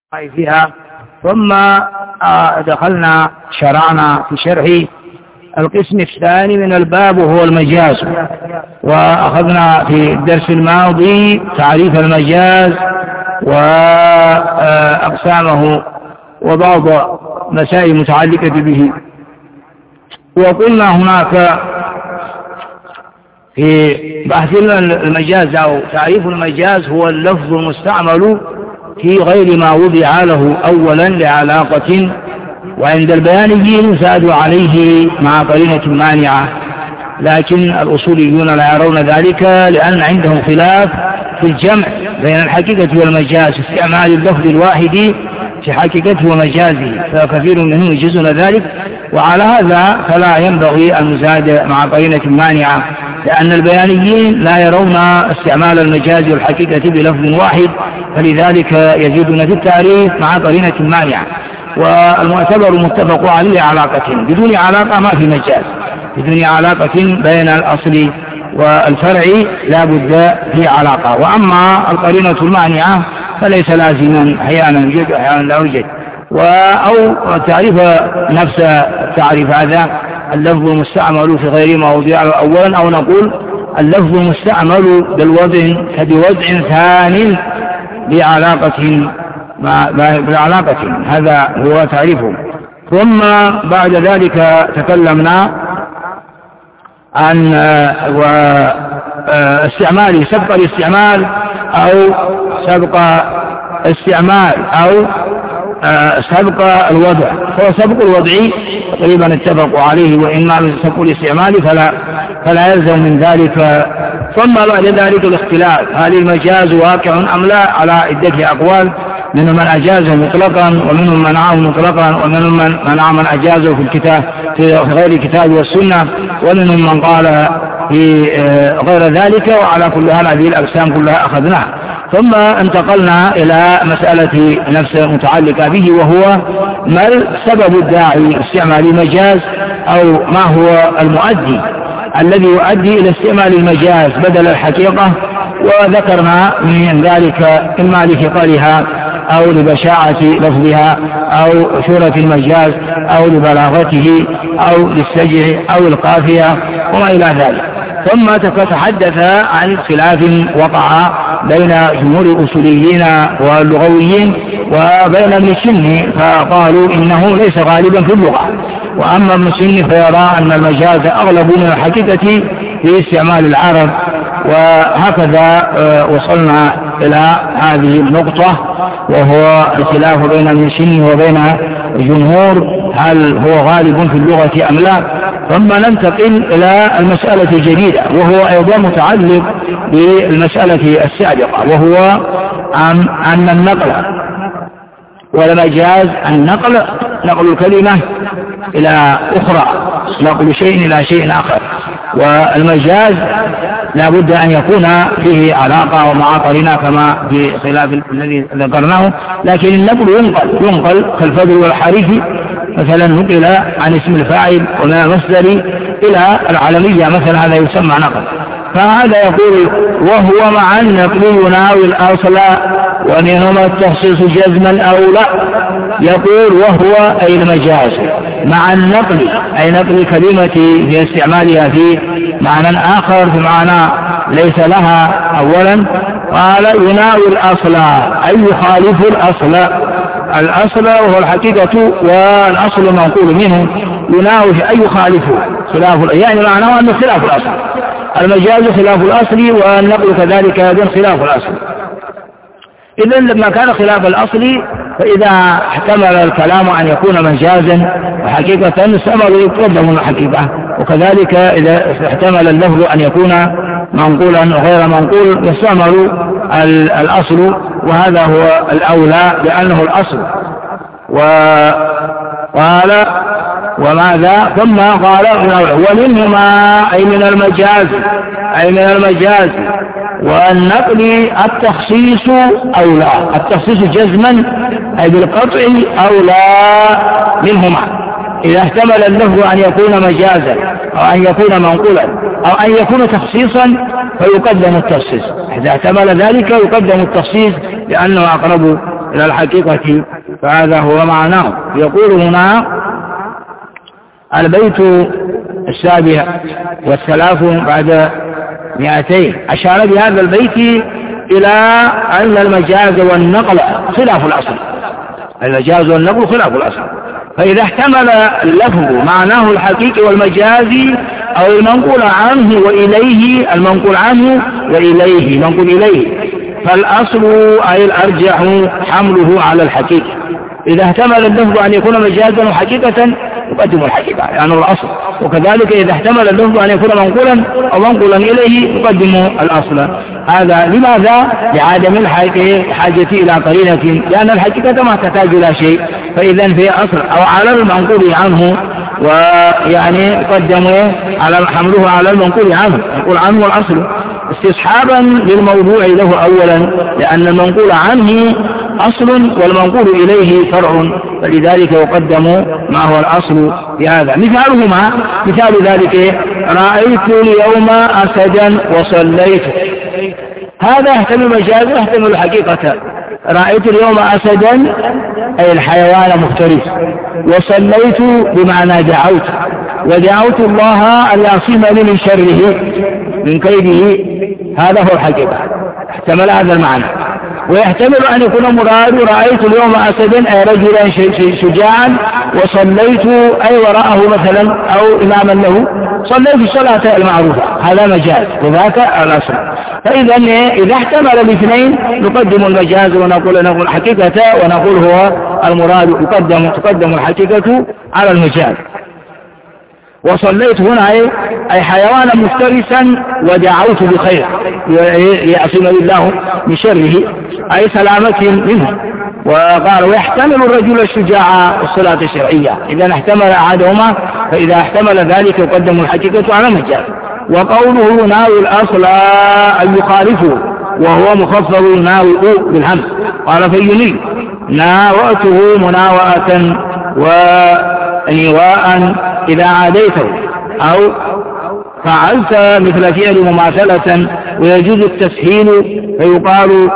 فيها. ثم شرعنا في شرح القسم الثاني من الباب وهو المجاز، وأخذنا في الدرس الماضي تعريف المجاز وأقسامه وبعض مسائل متعلقة به. وقلنا هناك في بحث المجاز أو تعريف المجاز هو اللفظ المستعمل في غير ما وضع له أولا لعلاقة، وعند البيانيين يزاد عليه مع قرينة مانعة، لكن الأصوليون لا يرون ذلك لأن عندهم خلاف في الجمع بين الحقيقة والمجاز، استعمال اللفظ الواحد في حقيقته ومجازه، فكثير منهم يجوزون ذلك، وعلى هذا فلا ينبغي المزاد مع قرينة مانعة، لأن البيانيين لا يرون استعمال المجاز والحقيقة بلفظ واحد، فلذلك يزيدون في التعريف مع قرينة مانعة. والمعتبر متفق عليه علاقة، بدون علاقة ما في مجاز، بدون علاقة بين الأصل والفرع لا بد في علاقة. وأما القرينة المانعة فليس لازما، أحيانا يوجد أحيانا لا يوجد. أو تعريف نفس التعريف هذا اللفظ المستعمل في غير ما وضع له أولا، أو نقول اللفظ المستعمل بالوضع كبوضع ثاني بعلاقة هذا هو تعريفه. ثم بعد ذلك تكلمنا عن استعمال سبق الاستعمال أو سبق استعمال أو سبق الوضع. هو سبق الوضع تقريبا اتفقوا عليه، وإما سبق الاستعمال فلا يلزم من ذلك. ثم بعد ذلك الاختلاف، هل المجاز واقع أم لا، على عدة أقوال، منهم من أجازه مطلقا، ومنهم من منعه مطلقا، ومنهم من منع من أجازه في الكتاب في غير الكتاب والسنة، ومنهم من قال في غير ذلك. وعلى كل هذه الأقسام كلها أخذناها. ثم انتقلنا إلى مسألة نفسها متعلقة به، وهو ما السبب الداعي استعمال المجاز، أو ما هو المؤدي الذي يؤدي إلى استعمال المجاز بدل الحقيقة. وذكرنا من ذلك إما لثقلها أو لبشاعة لفظها أو شورة المجاز أو لبلاغته أو للسجع أو القافية وما إلى ذلك. ثم تحدث عن خلاف وقع بين جمهور الأصوليين واللغويين وبين ابن السني، فقالوا إنه ليس غالبا في اللغة، وأما ابن السني فيرى أن المجاز أغلب من الحقيقة في استعمال العرب. وهكذا وصلنا إلى هذه النقطة، وهو الخلاف بين ابن السني وبين الجمهور هل هو غالب في اللغة أم لا. ثم ننتقل إلى المسألة الجديدة، وهو أيضا متعلق بالمسألة السابقة، وهو أن النقل والمجاز النقل الكلمة إلى أخرى، نقل شيء إلى شيء آخر، والمجاز لا بد أن يكون فيه علاقة ومع قرينة كما في خلاف الذي ذكرناه. لكن النقل ينقل كالفضل والحريف، مثلا نقل عن اسم الفاعل ومن المصدر إلى العلمية مثلا، هذا يسمى نقل. فهذا يقول وهو مع النقل يناوي الأصل، ومنهما التخصيص جزما أو لا. يقول وهو أي المجاز مع النقل، أي نقل الكلمة في استعمالها في معنى آخر، في معنى ليس لها أولا. قال يناوي الأصل أي يخالف الأصل وهو الحقيقة، والأصل منقول منه، يناوي أي يخالفه خلاف، يعني معناه أنه خلاف الأصل. المجاز خلاف الأصل، والنقل كذلك يكون خلاف الأصل. إذن لما كان خلاف الأصل، فإذا احتمل الكلام أن يكون مجازا وحقيقة استعمل يقدم الحقيقة، وكذلك إذا احتمل اللفظ أن يكون منقولا وغير منقول يستعمل الأصل، وهذا هو الأولى لأنه الأصل. وقال وماذا ثم قال ومنهما أي من المجاز والنقل التخصيص أو لا، التخصيص جزما أي بالقطع أو لا منهما، إذا احتمل اللفظ أن يكون مجازا أو أن يكون منقولا أو أن يكون تخصيصا فيقدم التخصيص. إذا احتمل ذلك يقدم التخصيص لأنه أقرب إلى الحقيقة، فهذا هو معناه. يقول هنا البيت 37 بعد 200 أشار بهذا البيت إلى أن المجاز والنقل خلاف الأصل، المجاز والنقل خلاف الأصل، فإذا احتمل اللفظ معناه الحقيقي والمجازي أو المنقول عنه وإليه، المنقول عنه وإليه منقول إليه، فالأصل أي الأرجح حمله على الحقيقة. إذا احتمل اللفظ أن يكون مجازا وحقيقة يقدم الحقيقة يعني الأصل، وكذلك إذا احتمل اللفظ أن يكون منقولا أو منقولا إليه يقدم الأصل. هذا لماذا؟ لعدم الحاجة إلى قرينة، لأن الحقيقة ما تحتاج إلى شيء، فإذا في أصل أو على المنقول عنه، ويعني يقدم على حمله على المنقول عنه، يقول عنه الأصل استصحابا للموضوع له أولا، لأن المنقول عنه أصل والمنقول إليه فرع، فلذلك يقدم ما هو الأصل بهذا. مثال ذلك رأيت اليوم أسدا وصليت، هذا يحتمل مجاز ويحتمل الحقيقة. رأيت اليوم أسدا أي الحيوان مفترس، وصليت بمعنى دعوت، ودعوت الله أن يعصمني من شره من كيده، هذا هو الحقيقة، احتمل هذا المعنى. ويحتمل أن يكون مراد رأيت اليوم أسدا أي رجلا شجاعا، وصليت أي وراءه مثلا أو إماما له، صليت الصلاة المعروفة، هذا مجاز وذاك الأصل. فإذا إذا احتمل الاثنين نقدم المجاز ونقول الحقيقة، ونقول هو المراد تقدم الحقيقة على المجاز. وصليت هنا أي حيوانا مفترسا ودعوت بخير يعصم الله من شره أي سلامة منه. وقال ويحتمل الرجل الشجاع الصلاة الشرعية، إذا احتمل أحدهما، فإذا احتمل ذلك يقدم الحقيقة على المجاز. وقوله ناوي الأصل أن يخالفه وهو مخفض ناوي بالهمس، قال فيني ناوأته مناوأة وإيواء إذا عاديته، أو فعلت مثل فعل مماثلة، ويجوز التسهيل فيقال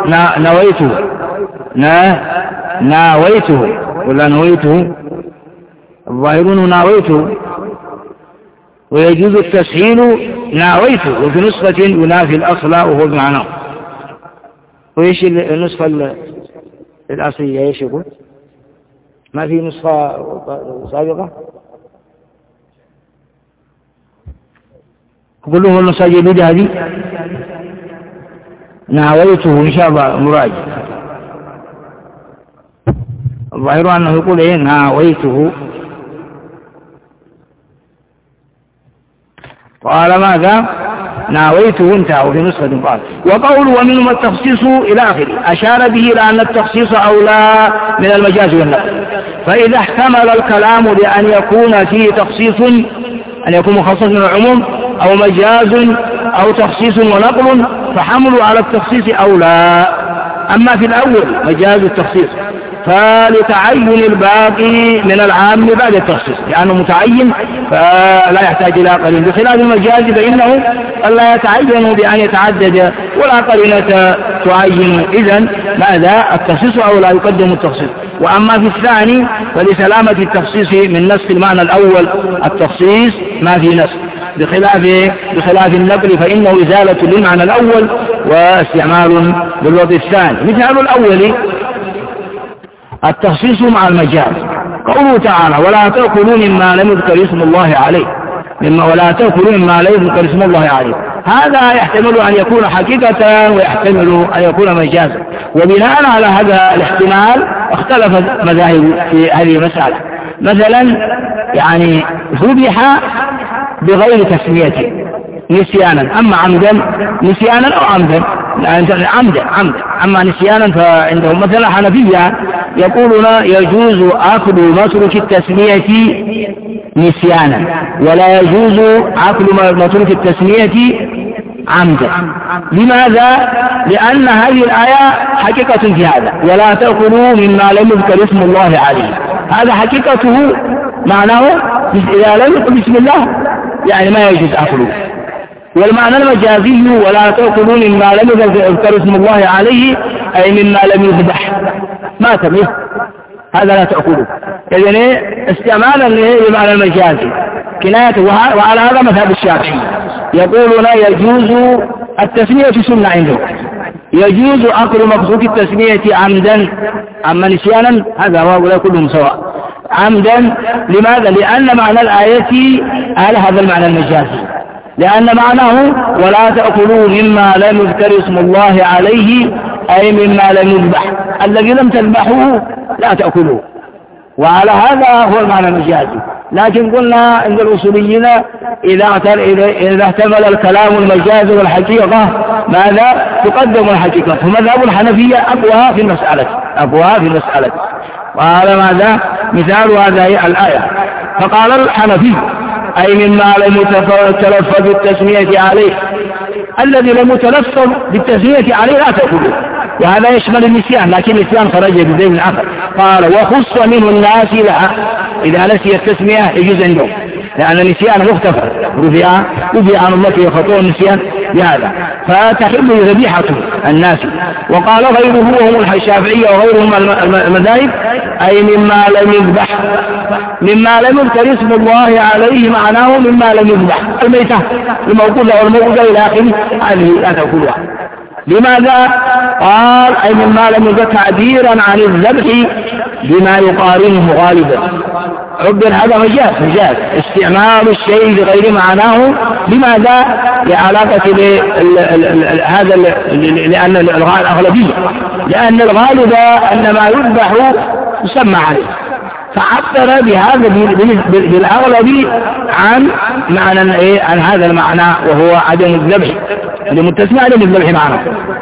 ناويته ولا نويته، الظاهرون ناويته، ويجوز التسهيل ناويته، وفي نسخة ينافي الأصل وهو بمعناه. وإيش النسخة الأصلية إيش يقول؟ ما في نسخة سابقة؟ قل له النسخة الجديدة هذه ناويته إن شاء الله مراجع. الظاهر أنه يقول ناويته. قال ماذا؟ ناويته انتهى في نسخة قال. وقول ومنهم التخصيص إلى آخره، أشار به إلى أن التخصيص أولى من المجاز والنقل. فإذا احتمل الكلام لأن يكون فيه تخصيص، أن يكون مخصص من العموم، أو مجاز أو تخصيص ونقل، فحمل على التخصيص أولى. أما في الأول مجاز التخصيص فلتعين الباقي من العام بعد التخصيص، لأنه متعين فلا يحتاج إلى قرين، بخلاف المجاز فإنه لا يتعين بأن يتعدد ولا قرينة تعين. إذن ماذا؟ التخصيص أو لا يقدم التخصيص. وأما في الثاني فلسلامة التخصيص من نسخ المعنى الأول، التخصيص ما في نسخ، بخلاف النقل فإنه إزالة للمعنى الأول واستعمال للوضع الثاني. مثال الأول التخصيص مع المجاز، قوله تعالى ولا تأكلوا مما لم يذكر اسم الله عليه، ولا تأكلوا مما لم يذكر اسم الله عليه، هذا يحتمل أن يكون حقيقة ويحتمل أن يكون مجازا. وبناء على هذا الاحتمال اختلفت مذاهب في هذه المسألة. مثلا يعني ذبح بغير تسميته نسيانا، أما عمدا نسيانا أو عمدا عمدا. أما نسيانا فعندهم مثلا حنفية يقولون يجوز أكل مترك التسمية نسيانا، ولا يجوز أكل مترك التسمية عمدا. لماذا؟ لأن هذه الآية حقيقة في هذا، ولا تأكلوا مما لم يذكر اسم الله عليه، هذا حقيقته معناه إذا لم يذكر بسم الله يعني ما يجوز أكله. والمعنى المجازي ولا تأكلوا مما لم يذكر اسم الله عليه أي مما لم يذبح ما تميه هذا لا تأكلوا. إذن استعمالا لمعنى المجازي كناية. وعلى هذا مذهب الشافعي يقولون يجوز التسمية سنة عندهم، يجوز أكل مقصود التسمية عمدا أما نسيانا هذا هؤلاء كلهم سواء عمدا. لماذا؟ لأن معنى الآية على هذا المعنى المجازي، لأن معناه ولا تأكلوا مما لم يذكر اسم الله عليه أي مما لم يذبح، الذي لم تذبحوه لا تأكلوه، وعلى هذا هو المعنى المجازي. لكن قلنا عند الأصوليين إذا احتمل الكلام المجاز والحقيقة ماذا تقدم الحقيقة؟ فمذهب الحنفية أقوى في المسألة وهذا ماذا مثال هذه الآية. فقال الحنفي أي مما لم يتلفظ بالتسمية عليه، الذي لم يتلفظ بالتسمية عليه لا تأكله، وهذا يشمل النسيان، لكن النسيان خرج بذيل آخر. قال وخص منه الناس لها، إذا نسي التسمية يجوز عنده، لأن النسيان مختفر رفع عن الله خطوة النسيان بهذا، فتحل ذبيحة الناس. وقال غيره وهم الشافعية وغيرهم المذاهب أي مما لم يذبح، مما لم يذكر اسم الله عليه معناه مما لم يذبح، الميتة الموقوذة والموقوذة إلى آخره هذه لا تأكلها. لماذا؟ قال أي مما لم يذكر تعبيرا عن الذبح بما يقارنه غالبا. عبر هذا مجاز استعمال الشيء بغير معناه. لماذا؟ لعلاقة هذا لأن الأغلبية، لأن الغالب أن ما يذبح يسمى عليه، فعبر بهذا بالأغلب عن معنى عن هذا المعنى وهو عدم الذبح، لمتسمى عدم الذبح معنى.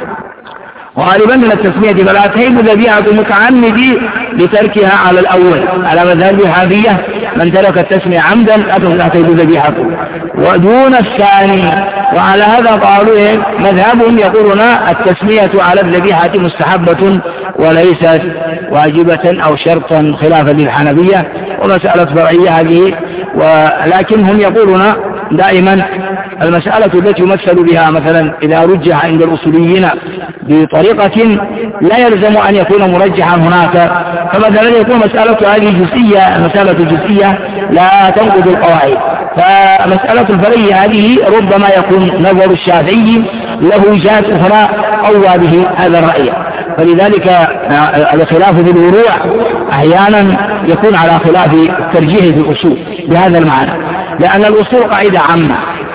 غالبا من التسمية فلا تهيب ذبيحة المتعمد لتركها على الأول، على مذهب الحنفية من ترك التسمية عمدا لا تهيب ذبيحته، ودون الثاني. وعلى هذا قالوا مذهبهم يقولون التسمية على الذبيحة مستحبة وليست واجبة أو شرطا خلافا للحنفية، ومسألة فرعية هذه. ولكن هم يقولون دائما المسألة التي يمثل بها مثلا إذا رجح عند الأصوليين بطريقة لا يلزم أن يكون مرجحا هناك، فمثلا يكون مسألة هذه جزئية، المسألة الجزئية لا تنقض القواعد، فمسألة الفرعية هذه ربما يكون نظر الشافعي له جهات أخرى قوى به هذا الرأي. فلذلك الخلاف في الفروع أحيانا يكون على خلاف الترجيح في الأصول بهذا المعنى، لأن الأصول قاعدة عامة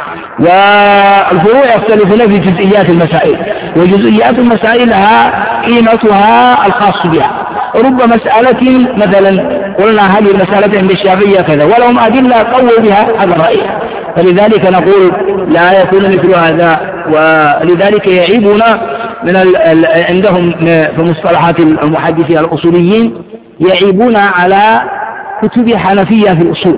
والفروع يختلفون في جزئيات المسائل، وجزئيات المسائل لها قيمتها الخاص بها. رب مسألة مثلا قلنا هذه المسألة عند الشافعية كذا ولهم أدلة قووا بها هذا الرأي، فلذلك نقول لا يكون مثل هذا. ولذلك يعيبون من عندهم في مصطلحات المحدثين الأصوليين يعيبون على كتب حنفية في الأصول،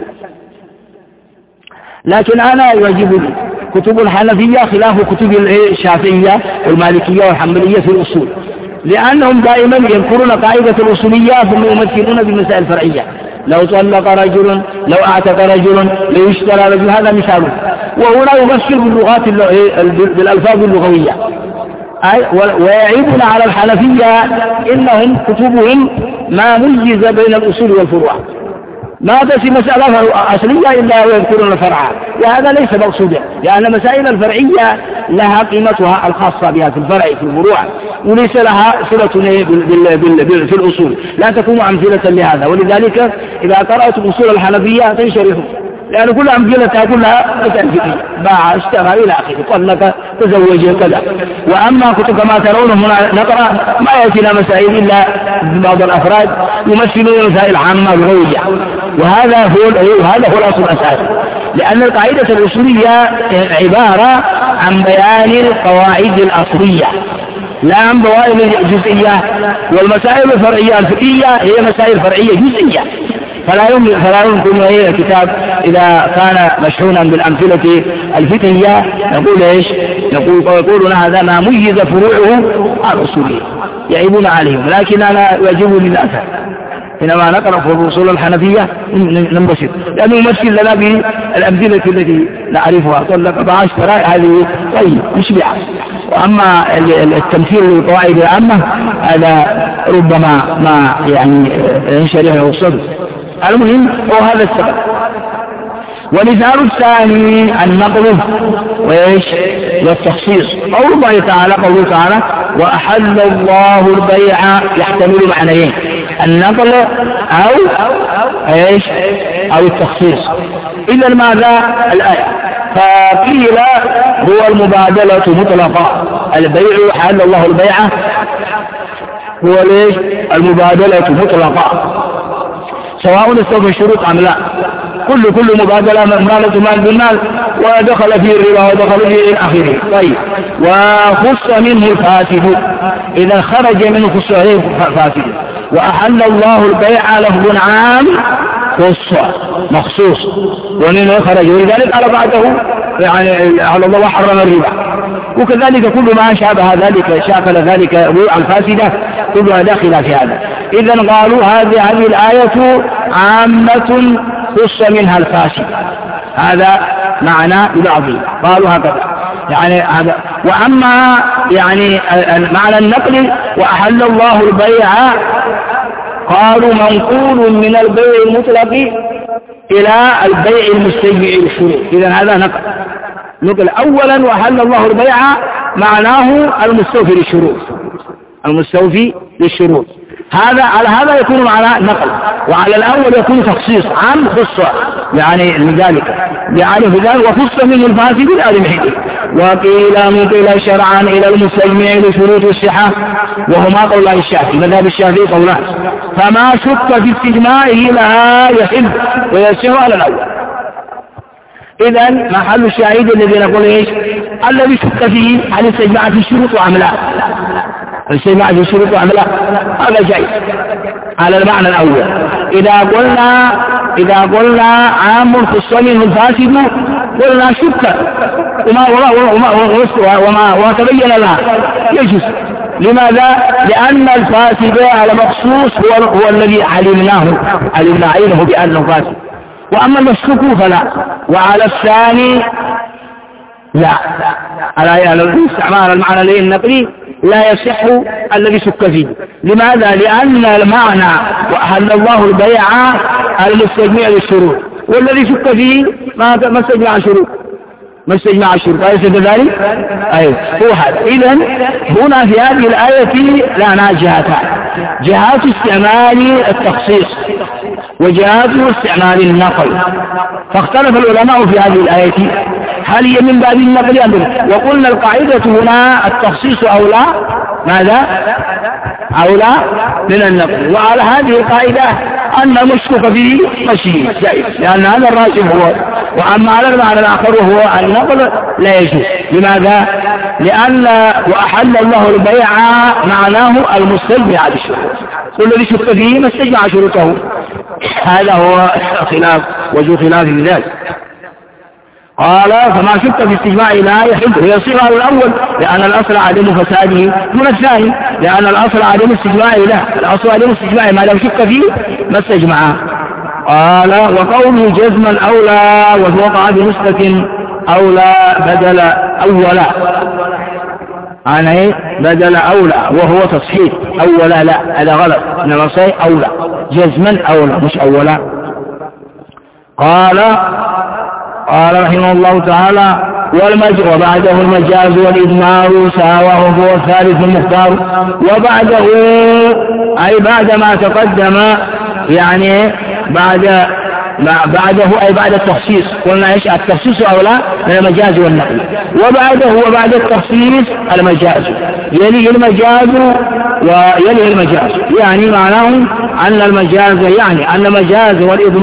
لكن أنا يعجبني كتب الحنفية خلاف كتب الشافعية والمالكية والحنبلية في الأصول، لأنهم دائما يذكرون قاعدة الأصولية ثم يمثلون بالمسائل الفرعية. لو طلق رجل، لو اعتق رجل، لو اشترى رجل، هذا مثال. وهنا يمثل باللغات بالألفاظ اللغوية. ويعيبون على الحنفية إنهم كتبهم ما ميز بين الأصول والفروع، ما تسي مسألة أصلية إلا ويذكرون الفرع، وهذا ليس مقصودا، لأن مسائل الفرعية لها قيمتها الخاصة بها في الفرع في الفروع، وليس لها صلة في الأصول، لا تكون أمثلة لهذا. ولذلك إذا قرأت الأصول الحنفية تنشرح، لأن كل أمثلتها كلها متأنفية، باع اشترى إلى آخره، طلق تزوج كذا. وأما كتب كما ترون هنا نقرأ ما يأتينا مسائل إلا بعض الأفراد يمثلون مسائل عامة لغوية، وهذا هو الأصل الأساسي، لأن القاعدة الأصولية عبارة عن بيان القواعد الأصلية لا عن بوائل الجزئية، والمسائل الفرعية الفقهية هي مسائل فرعية جزئية، فلا يمكن الكتاب إذا كان مشحونا بالأمثلة الفقهية نقول إيش؟ يقولون هذا ما ميز فروعه الأصولية، يعيبون عليهم. لكن أنا يجب للأسف حينما نقرأ في الأصول الحنفية ننبسط، لأنه يمثل لنا بالأمثلة التي نعرفها. طلق 10 هذه طيب مشبعة. وأما التمثيل للقواعد العامة هذا ربما ما يعني ينشرحه الصدر. المهم هو هذا السبب. والمثال الثاني النقل وإيش والتخصيص. قول الله تعالى قوله تعالى وأحل الله البيع يحتمل معنيين، النقل أو إيش أو التخصيص. إذا ماذا الآية؟ فقيل هو المبادلة مطلقة، البيع حل الله البيع هو ليش المبادلة مطلقة سواء استوفى الشروط أم لا. كل مبادلة مالة مال بالمال ودخل فيه الربا ودخل فيه إلى آخره. طيب وخص منه الفاسد، إذا خرج منه خص عليه فاسد. وأحل الله البيع لفظ عام خص مخصوص ومنه خرج، ولذلك قال بعده يعني على الله وحرم الربا. وكذلك كل ما شابه ذلك شاكل ذلك البيوع الفاسدة كلها داخلة في هذا. إذا قالوا هذه الآية عامة خص منها الفاسد، هذا معنى بعضه قالوا هكذا يعني هذا. وأما يعني معنى النقل وأحل الله البيع قالوا منقول من البيع المطلق إلى البيع المستجمع للشروط. إذا هذا نقل أولا وأحل الله البيع معناه المستوفي للشروط، المستوفي للشروط. هذا على هذا يكون معنى نقل، وعلى الأول يكون تخصيص عام خصة يعني لذلك يعني في ذلك وخص منه الفاسد الآدمي. وقيل نقل شرعا إلى المستجمع لشروط الصحة، وهما قول الشافعي مذهب الشافعي قولان، فما شك في استجماعه لها يحل ويسير على الأول. إذا محل الشاهد الذي نقول إيش الذي شك فيه هل استجمع في الشروط وأم لا، الاستجماع في الشروط وأم لا، هذا جيد على المعنى الأول. إذا قلنا عام خص منه الفاسد قلنا شك وما تبين لها يجوز. لماذا؟ لأن الفاسد على مخصوص هو الذي علمنا عينه بأنه فاسد، وأما المشكوك فلا. وعلى الثاني لا، على الاستعمال المعنى النقلي لا يصح الذي شك فيه. لماذا؟ لأن المعنى وأحل الله البيع المستجمع للشروط، والذي شك فيه ما استجمع الشروط، ما استجمع الشروط أليس كذلك؟ هو هذا. إذن هنا في هذه الآية لنا جهتان، جهات استعمال التخصيص وجهات استعمال النقل. فاختلف العلماء في هذه الآية هل هي من باب النقل أم لا؟ وقلنا القاعدة هنا التخصيص أولى ماذا؟ أولى من النقل. وعلى هذه القاعدة أن المشكوك فيه مشي جائز، لأن هذا الراجح هو. وأما على المعنى الآخر وهو النقل لا يجوز. لماذا؟ لأن وأحل الله البيع معناه المستجمع للشروط، والذي شك فيه ما استجمع شروطه. هذا هو خلاف وجه خلاف ذلك. قال فما شك في استجماع لا يحل ويصير على الأول، لأن الأصل عدم فساده دون الثاني، لأن الأصل عدم استجماع له، الأصل عدم استجماع ما لو شك فيه ما استجمع. قال وقوله جزما أولى ووقع بنسبة أولى بدل أولى، أنا بدل أولى وهو تصحيح أولى لا هذا غلط، إنما صحيح أولى جزما أولى مش أولى. قال رحمه الله تعالى وبعده المجاز والإدمار ساواه هو الثالث المختار. وبعده أي بعد ما تقدم يعني بعده أي بعد التخصيص. قلنا إيش التخصيص أولى من المجاز والنقل، وبعد التخصيص المجاز يلي المجاز ويلي المجاز، يعني معناه أن المجاز يعني أن المجاز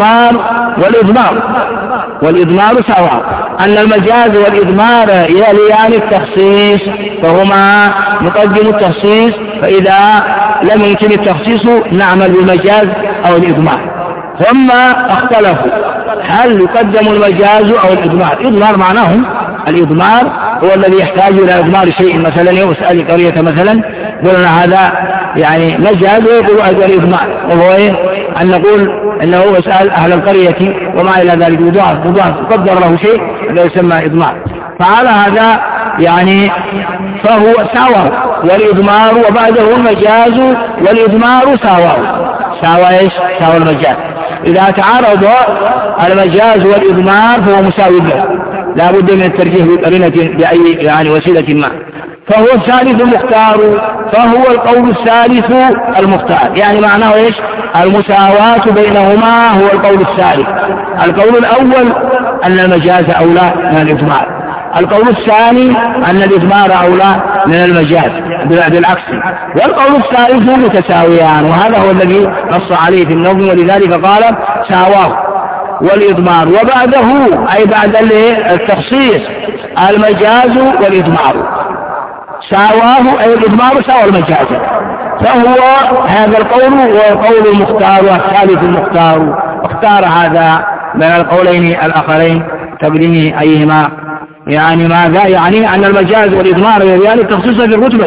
والإضمار سواء، أن المجاز والإضمار يليان التخصيص فهما مقدم التخصيص، فإذا لم يمكن التخصيص نعمل بالمجاز أو الإضمار. ثم اختلفوا هل يقدم المجاز أو الإضمار. الإضمار معناه الإضمار هو الذي يحتاج إلى إضمار شيء، مثلا يسأل قرية مثلا قلنا هذا يعني مجاز، ويقول أيضا الإضمار، وهو أن نقول أنه يسأل أهل القرية وما إلى ذلك مضاف قدر له شيء هذا يسمى إضمار. فعلى هذا يعني فهو ساوى، والإضمار وبعده المجاز والإضمار ساوى إيش؟ ساوى المجاز. إذا تعارض المجاز والإضمار فهو مساوي له، لا بد من الترجيح بقرينة بأي يعني وسيلة ما. فهو الثالث المختار، فهو القول الثالث المختار، يعني معناه إيش؟ المساواة بينهما هو القول الثالث. القول الأول أن المجاز أولى من الإضمار، القول الثاني أن الإضمار أولى من المجاز بالعكس، والقول الثالث متساويان، وهذا هو الذي نص عليه في النظم، ولذلك قال ساواه. والإضمار وبعده أي بعد التخصيص المجاز والإضمار، ساواه أي الإضمار ساوى المجاز، فهو هذا القول هو القول المختار والثالث المختار. اختار هذا من القولين الآخرين تقديم أيهما، يعني ماذا؟ يعني أن المجاز والإضمار يعني التخصيص في الرتبة،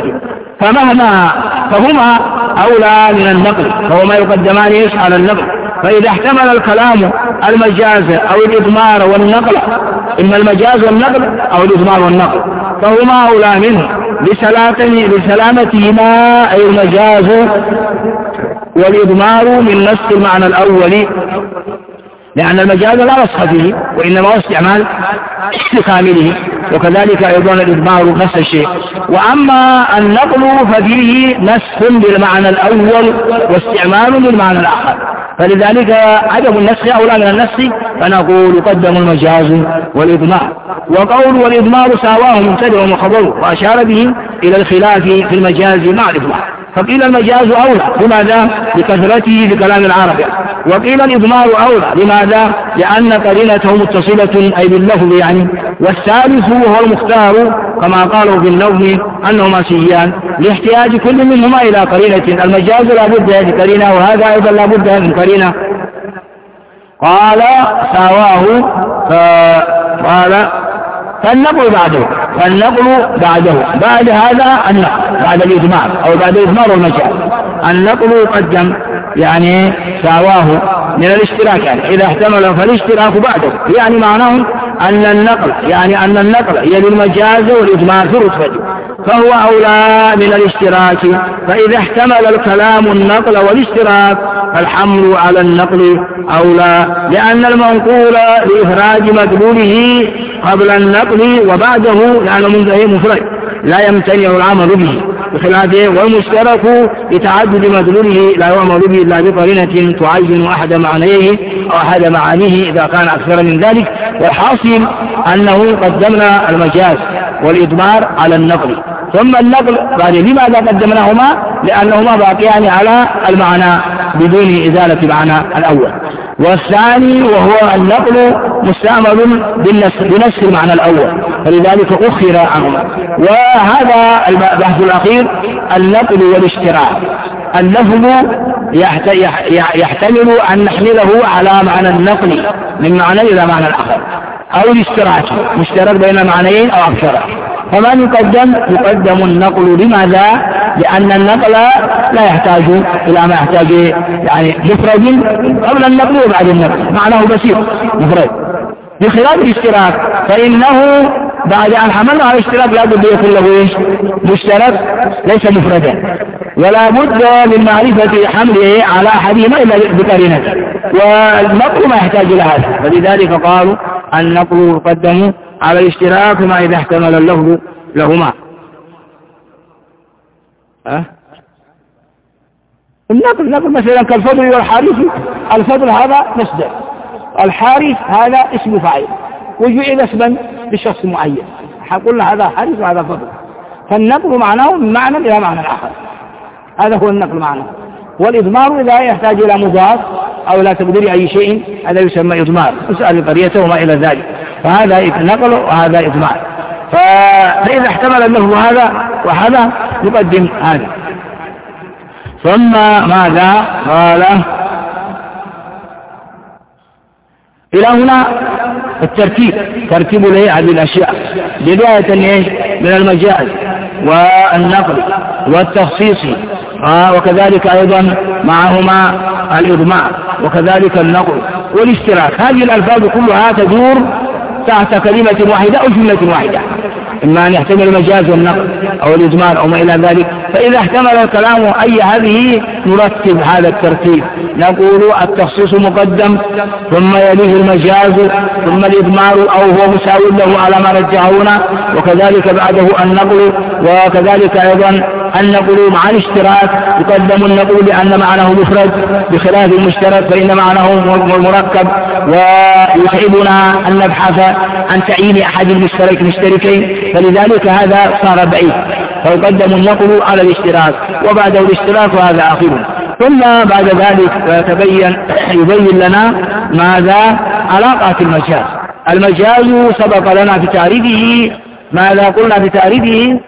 فهما أولى من النقل، فهما يقدمان على النقل. فإذا احتمل الكلام المجاز أو الإضمار والنقل، إما المجاز والنقل أو الإضمار والنقل، فهما أولى منه لسلامتهما، أي المجاز والإضمار من نسخ المعنى الأول، لأن المجاز لا نسخ فيه وإنما هو استعمال كامله، وكذلك أيضا الإضمار نفس الشيء. وأما النقل ففيه نسخ بالمعنى الأول واستعمال بالمعنى الآخر، فلذلك عدم النسخ أولى من النسخ، فنقول يقدم المجاز والإضمار. وقول والإضمار ساواه مبتدأ وخبره، وأشار به إلى الخلاف في المجاز مع الإضمار، فقيل المجاز أولى، لماذا؟ لكثرته في كلام العرب، وقيل الإضمار أولى، لماذا؟ لأن قرينته متصلة أي باللفظ يعني. والثالث وهو المختار كما قالوا في النظم أنهما سيان لاحتياج كل منهما إلى قرينة، المجاز لا بد من قرينة، وهذا أيضا لا بد من قرينة. قال ساواه، قال فالنقل بعده بعد هذا النقل، بعد الإضمار أو بعد الإضمار والمجاز النقل يقدم، يعني ساواه من الاشتراك، يعني إذا احتمل فالاشتراك بعده، يعني معناه أن النقل يلي المجاز والإضمار في رتبته، فهو أولى من الاشتراك. فإذا احتمل الكلام النقل والاشتراك فالحمل على النقل أولى، لأن المنقول لإخراج مدلوله قبل النقل وبعده، لأنه مفرد لا يمتنع العمل به بخلافه، والمشترك لتعدد مدلوله لا يعمل به إلا بقرينة تعين أحد معنيه أو أحد معانيه إذا كان أكثر من ذلك. والحاصل أنه قدمنا المجاز والإضمار على النقل، ثم النقل بعد. لماذا قدمناهما؟ لأنهما باقيان على المعنى بدون إزالة معنى الأول. والثاني وهو النقل مستعمل بنفس المعنى الأول، فلذلك أخر عنهما. وهذا البحث الأخير النقل والاشتراك. اللفظ يحتمل أن نحمله على معنى النقل من معنى إلى معنى الآخر، أو الاشتراك مشترك بين معنيين أو أكثر. فمن يقدم النقل، لماذا؟ لأن النقل لا يحتاج إلى ما يحتاج يعني مفرد قبل النقل وبعد النقل، معناه بسيط مفرد، بخلاف الاشتراك فإنه بعد أن حملنا على الاشتراك لا بد يكون له مشترك ليس مفردا، ولا بد من معرفة حمله على أحدهما إلا بقرينته، والنقل ما يحتاج إلى هذا، فلذلك قالوا النقل يقدم على الاشتراك ما إذا احتمل اللفظ لهما. النقل مثلا كالفضل والحارث، الفضل هذا مصدر، الحارث هذا اسم فاعل وجعل اسما لشخص معين، قلنا هذا حارث وهذا فضل، فالنقل معناه من معنى إلى معنى آخر، هذا هو النقل معناه. والإضمار إذا يحتاج إلى مضاف أو لا تقدير أي شيء هذا يسمى إضمار، اسأل القرية وما إلى ذلك، فهذا نقل وهذا إضمار. فإذا احتمل اللفظ هذا وهذا يقدم هذا. ثم ماذا قال؟ إلى هنا ترتيب هذه الأشياء بداية من المجاز والنقل والتخصيص، وكذلك أيضا معهما الإضمار، وكذلك النقل والاشتراك. هذه الألفاظ كلها تدور تحت كلمة واحدة أو جملة واحدة، إما أن يحتمل المجاز والنقل أو الإضمار أو ما إلى ذلك. فإذا احتمل الكلام أي هذه نرتب هذا الترتيب، نقول التخصيص مقدم، ثم يليه المجاز، ثم الإضمار أو هو مساوي له على ما رجعونا، وكذلك بعده النقل، وكذلك أيضا النقل مع الاشتراك. يقدم النقل لأن معناه مفرد بخلاف المشترك فإن معناه مركب، ويتعبنا أن نبحث عن تعيين أحد المشتركين، فلذلك هذا صار بعيد، فيقدم النقل على الاشتراك وبعده الاشتراك، وهذا آخره. ثم بعد ذلك يبين لنا ماذا علاقة المجاز. المجاز سبق لنا في تعريفه، ماذا قلنا في تعريفه؟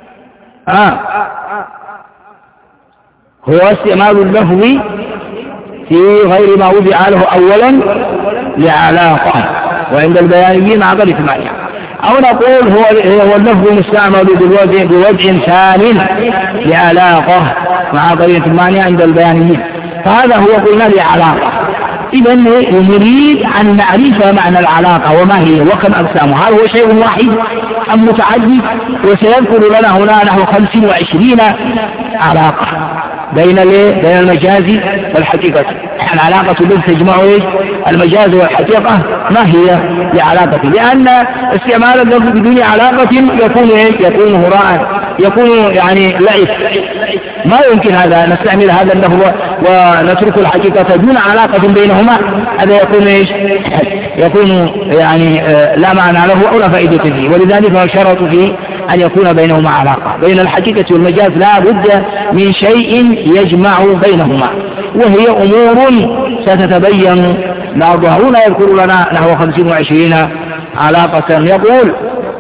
هو استعمال اللفظ في غير ما وضع له أولا لعلاقة، وعند البيانيين عقل ثمانية، أو نقول هو اللفظ المستعمل بوجه ثاني لعلاقة مع قرينة ثمانية عند البيانيين، فهذا هو قلنا لعلاقة. إذا نريد أن نعرف معنى العلاقة وما هي وكم أقسامها، هل هو شيء واحد أم متعدد؟ وسيذكر لنا هنا نحو 25 علاقة بين المجاز والحقيقة. العلاقة التي تجمع المجاز والحقيقة ما هي لعلاقة؟ لأن استعمال اللفظ بدون علاقة يكون هراء، يكون يعني لعب، ما يمكن هذا نستعمل هذا اللفظ ونترك الحقيقة دون علاقة بينهما، هذا يكون يعني لا معنى له أو لا فائدة فيه. ولذلك هو شرط فيه أن يكون بينهما علاقة. بين الحقيقة والمجاز لا بد من شيء يجمع بينهما، وهي أمور ستتبين بعضها. هنا يذكر لنا نحو 25 علاقة. يقول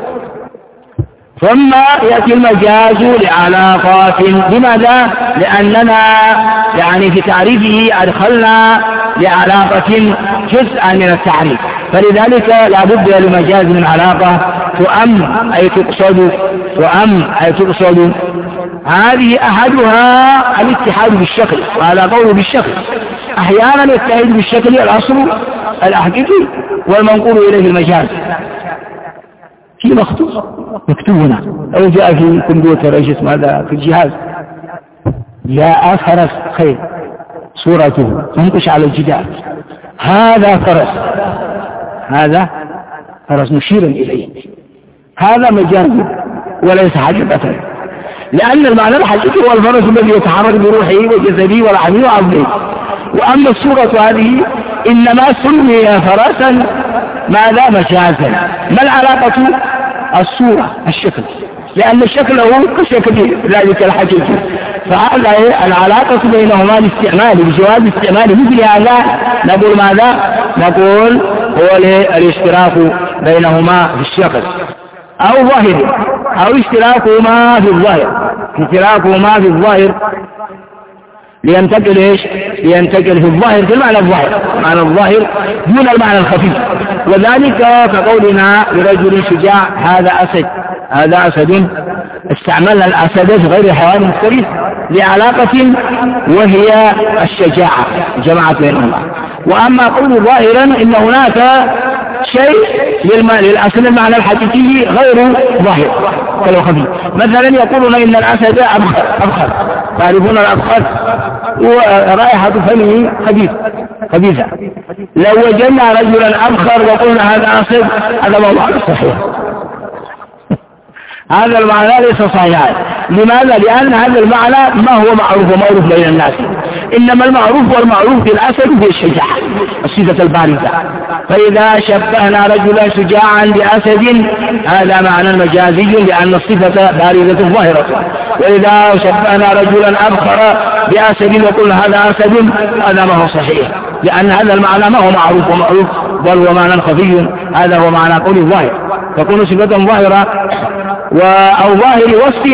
ثم يأتي المجاز لعلاقات. لماذا؟ لأننا يعني في تعريفه أدخلنا لعلاقة جزءا من التعريف، فلذلك لا بد للمجاز من علاقة تؤم أي تقصد. هذه أحدها الاتحاد بالشكل، وهذا قول بالشكل. أحيانا يتحد بالشكل الأصل الحقيقي والمنقول إليه المجاز. في مكتوب هنا، أو جاء في كمبيوتر ايش اسمه هذا في الجهاز، جاء فرس خيل صورته تنقش على الجدار، هذا فرس مشيرا إليه، هذا مجاز وليس حقيقة، لأن المعنى الحقيقي هو الفرس الذي يتحرك بروحه وجسده ولحمه وعظمه. وأما الصورة هذه إنما سمي فرسا ماذا؟ مجازا. ما العلاقة؟ الصورة الشكل، لأن شكله كشكل ذلك الحقيقي، فهذا العلاقة بينهما الاستعمال بجواز استعمال مثل هذا. نقول ماذا؟ نقول هو الاشتراك بينهما في الشكل أو ظاهر، أو اشتراكهما في الظاهر لينتقل في الظاهر في المعنى الظاهر، معنى الظاهر دون المعنى الخفي. وذلك كقولنا لرجل شجاع هذا أسد، استعملنا الأسد في غير الحيوان المفترس لعلاقة وهي الشجاعة، جمعت بينهما. وأما قول ظاهرا إن هناك شيء للأسد المعنى الحقيقي غير ظاهر كالخفي. مثلا يقولون إن الأسد أبخر، تعرفون الأبخر ورائحة فمه خبيثة. لو وجدنا رجلا أبخر وقلنا هذا أسد، هذا موضوع صحيح، هذا المعنى ليس صحيحا. لماذا؟ لأن هذا المعنى ما هو معروف بين الناس، إنما المعروف بالأسد هو الشجاعة، الصفة البارزة. فإذا شبهنا رجلا شجاعا بأسد هذا معنى مجازي، لأن الصفة بارزة ظاهرة. وإذا شبهنا رجلا أبخر بأسد وقلنا هذا أسد، هذا ما هو صحيح، لأن هذا المعنى ما هو معروف بل هو معنى خفي. هذا هو معنى قول الظاهر، تكون صفة ظاهرة أو ظاهر وصف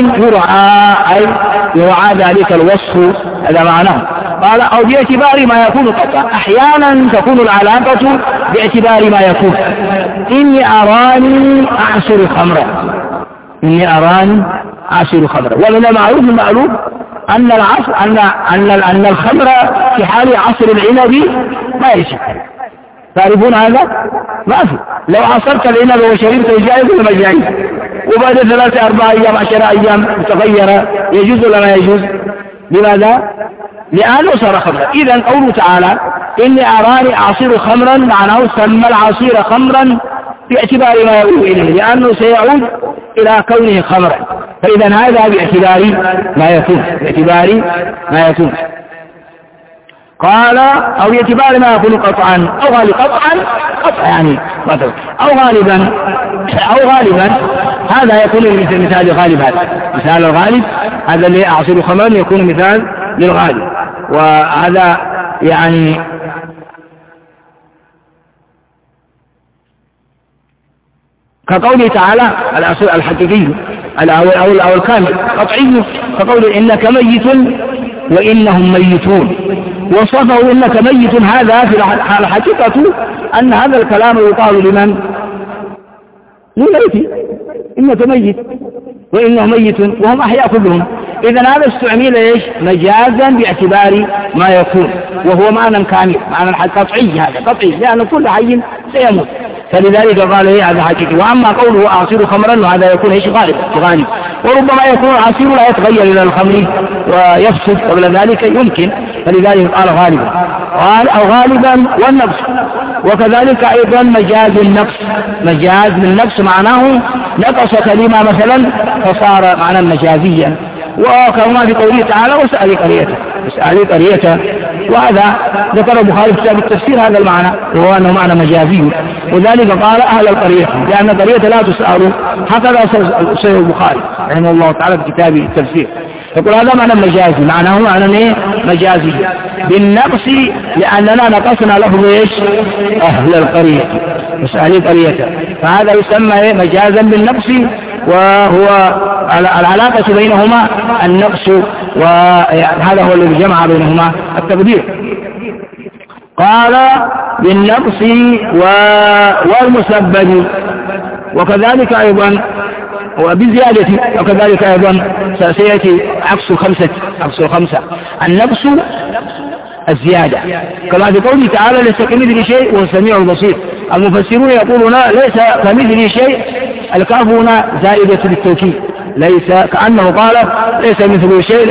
يرعى ذلك الوصف، هذا معناه. قال أو باعتبار ما يكون قطع. أحيانا تكون العلاقة باعتبار ما يكون. إني أراني أعصر خمرا، عصير خمرا. ومن المعروف أن العصر أن الخمر في حال عصر العنب ما يشرب. تعرفون هذا؟ ما في. لو عصرت العنب وشربته جائز ولا ما جائز؟ وبعد 3 4 أيام 10 أيام تغير، يجوز ولا ما يجوز؟ لماذا؟ لأنه صار خمرا. إذن قوله تعالى إني أراني أعصر خمرا، معناه سمى العصير خمرا باعتبار ما يؤول إليه، لأنه سيعود إلى كونه خمرا. فإذا هذا باعتبار ما يكون قال أو باعتبار ما يكون قطعا أو غالبا قطع يعني مثلا أو غالبا هذا يكون مثال الغالب. هذا مثال الغالب، هذا اللي أعصر خمرا يكون مثال للغالب. وهذا يعني كقوله تعالى الأصل الحقيقي أو الكامل قطعي، كقوله إنك ميت وإنهم ميتون، وصفه إنك ميت. هذا في الحقيقة أن هذا الكلام يقال لمن؟ للميت، إنك ميت وإنهم ميتون وهم أحياء كلهم. إذن هذا استعمل إيش؟ مجازا باعتبار ما يكون، وهو معنى كامل، معنى قطعي. هذا قطعي لأن كل حي سيموت، فلذلك قال إيه هذا حقيقي. وأما قوله أعصر خمرا وهذا يكون إيش؟ غالب. وربما يكون العصير لا يتغير إلى الخمر ويفسد قبل ذلك يمكن، فلذلك قال غالبا أو غالبا والنقص. وكذلك أيضا مجاز النقص، مجاز للنقص معناه نقص كلمة مثلا فصار معنى مجازيا. وكما في قوله تعالى واسأل قريته، وهذا ذكر البخاري في كتاب التفسير هذا المعنى، وهو أنه معنى مجازي. وذلك قال أهل القرية، لأن القرية لا تسأل. هكذا سيد البخاري رحمه الله تعالى في كتاب التفسير يقول هذا معنى مجازي، معناه معنى مجازي بالنقص، لأننا نقصنا له ايش؟ أهل القرية، واسأل قريته، فهذا يسمى مجازا بالنقص. وهو العلاقة بينهما النقص، وهذا هو الذي جمع بينهما التقدير. قال بالنقص والمسبب، وكذلك أيضا وبزيادة، وكذلك أيضا سيأتي عكس الخمسة النقص الزيادة، كما في قوله تعالى ليس كمثله شيء وهو السميع البصير. المفسرون يقولون ليس كمثله شيء، الكاف هنا زائدة للتوكيد، ليس كأنه قال ليس مثله شيء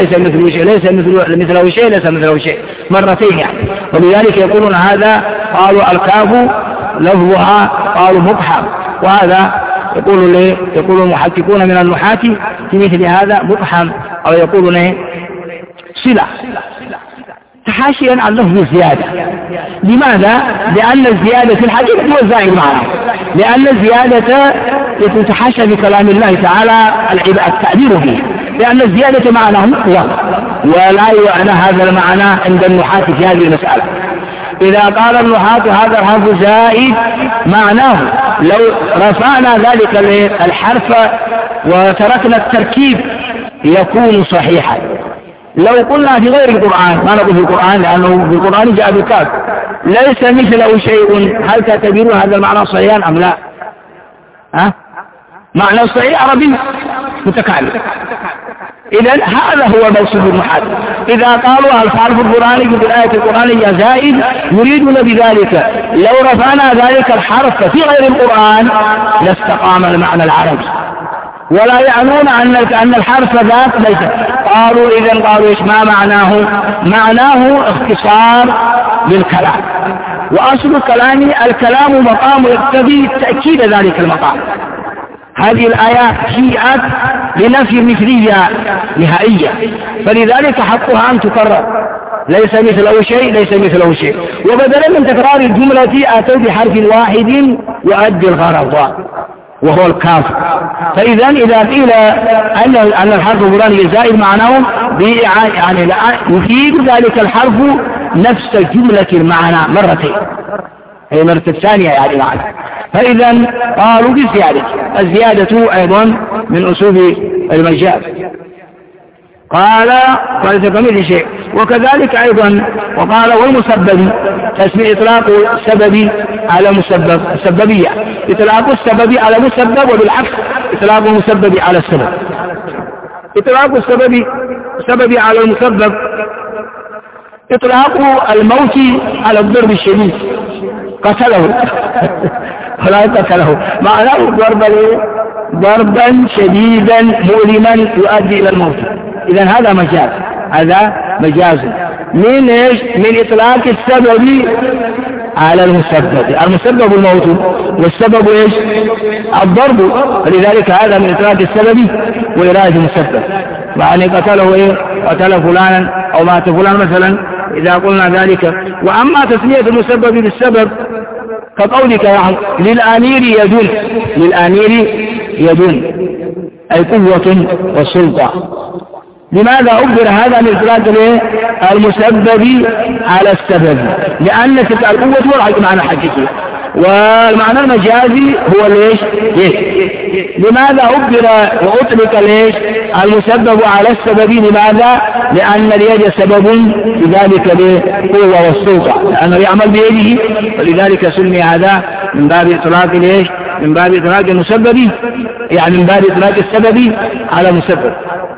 ليس مثله شيء مرتين يعني. ولذلك يقولون هذا، قالوا الكاف لفظها قالوا مبحم، وهذا يقول المحققون من النحاة في مثل هذا مبحم، أو يقولون صلة تحاشيا عن لفظ الزيادة. لماذا؟ لأن الزيادة في الحقيقة هو الزائد معنا، لأن الزيادة تتحاشى بكلام الله تعالى التعبير فيه، لأن الزيادة معناه مطلق، ولا يعنى هذا المعنى عند النحاة في هذه المسألة. إذا قال النحاة هذا الحرف زائد معناه لو رفعنا ذلك الحرف وتركنا التركيب يكون صحيحا. لو قلنا في غير القرآن، ما نقول في القرآن لأنه في القرآن جاء بالكاف ليس مثله شيء، هل تعتبرون هذا المعنى صحيحا أم لا؟ معنى صحيح عربي متكامل. إذن هذا هو موصوف النحاة. إذا قالوا الحرف القرآني في الآية القرآنية زائد يريدون بذلك لو رفعنا ذلك الحرف في غير القرآن لاستقام المعنى العربي، ولا يعنون أن الحرف ذات ليس. قالوا إذن إيش ما معناه؟ معناه اختصار للكلام، وأصل الكلام مقام يقتضي تأكيد ذلك المقام. هذه الآيات جاءت لنفي المثلية نهائية، فلذلك حقها أن تكرر ليس مثله شيء. وبدلا من تكرار الجملة أتوا بحرف واحد يؤدي الغرض وهو الكاف. فإذا إذا قيل أن الحرف القرآني زائد معناه يعني لا يفيد ذلك الحرف نفس جملة المعنى مرتين، هي مرة الثانية يعني معنى. فإذا قالوا بالزيادة، الزيادة أيضا من أصول المجاز. قال كمثل شيء. وكذلك أيضا وقال والمسبب، تسمية إطلاق السبب على مسبب، السببية إطلاق السبب على مسبب، وبالعكس إطلاق المسبب على السبب. إطلاق السبب على المسبب إطلاق الموت على الضرب الشديد، قتله ولا قتله، معناه ضربا شديدا مؤلما يؤدي إلى الموت. إذن هذا مجاز، هذا مجاز من إيش؟ من إطلاق السبب على المسبب. المسبب الموت والسبب إيش؟ الضرب، ولذلك هذا من إطلاق السبب وإرادة المسبب. يعني قتله إيه؟ قتل فلانا أو مات فلان مثلا إذا قلنا ذلك. وأما تسمية المسبب بالسبب كقولك يعني للأمير يدل، للأمير يدل أي قوة والسلطة. لماذا عبر هذا من إطلاق المسبب على السبب؟ لأن القوة والعجم معنى حقيقي، والمعنى المجازي هو ليش؟ لماذا عبر وأطلق ليش المسبب على السبب؟ لماذا؟ لأن اليد سبب لذلك القوة والسلطة، لأنه يعمل بيده، ولذلك سمي هذا من باب إطلاق ليش؟ من باب إطلاق المسبب، يعني من باب إطلاق السبب على المسبب.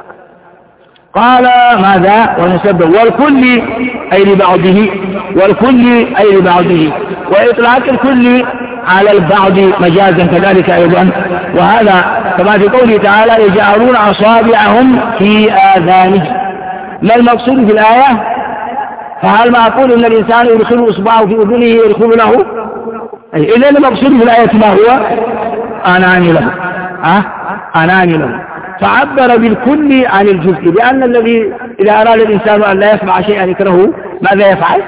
قال ماذا؟ والمسبب والكل أي لبعضه، والكل أي لبعضه، وإطلاق الكل على البعض مجازا كذلك أيضا. وهذا كما في قوله تعالى يجعلون أصابعهم في آذانهم. ما المقصود في الآية؟ فهل معقول أن الإنسان يدخل إصبعه في أذنه يدخل له؟ إذن المقصود في الآية ما هو؟ أناني له، أناني له. فعبر بالكل عن الجزء، لأن الذي إذا أراد الإنسان أن لا يسمع شيئا يكرهه ماذا يفعل؟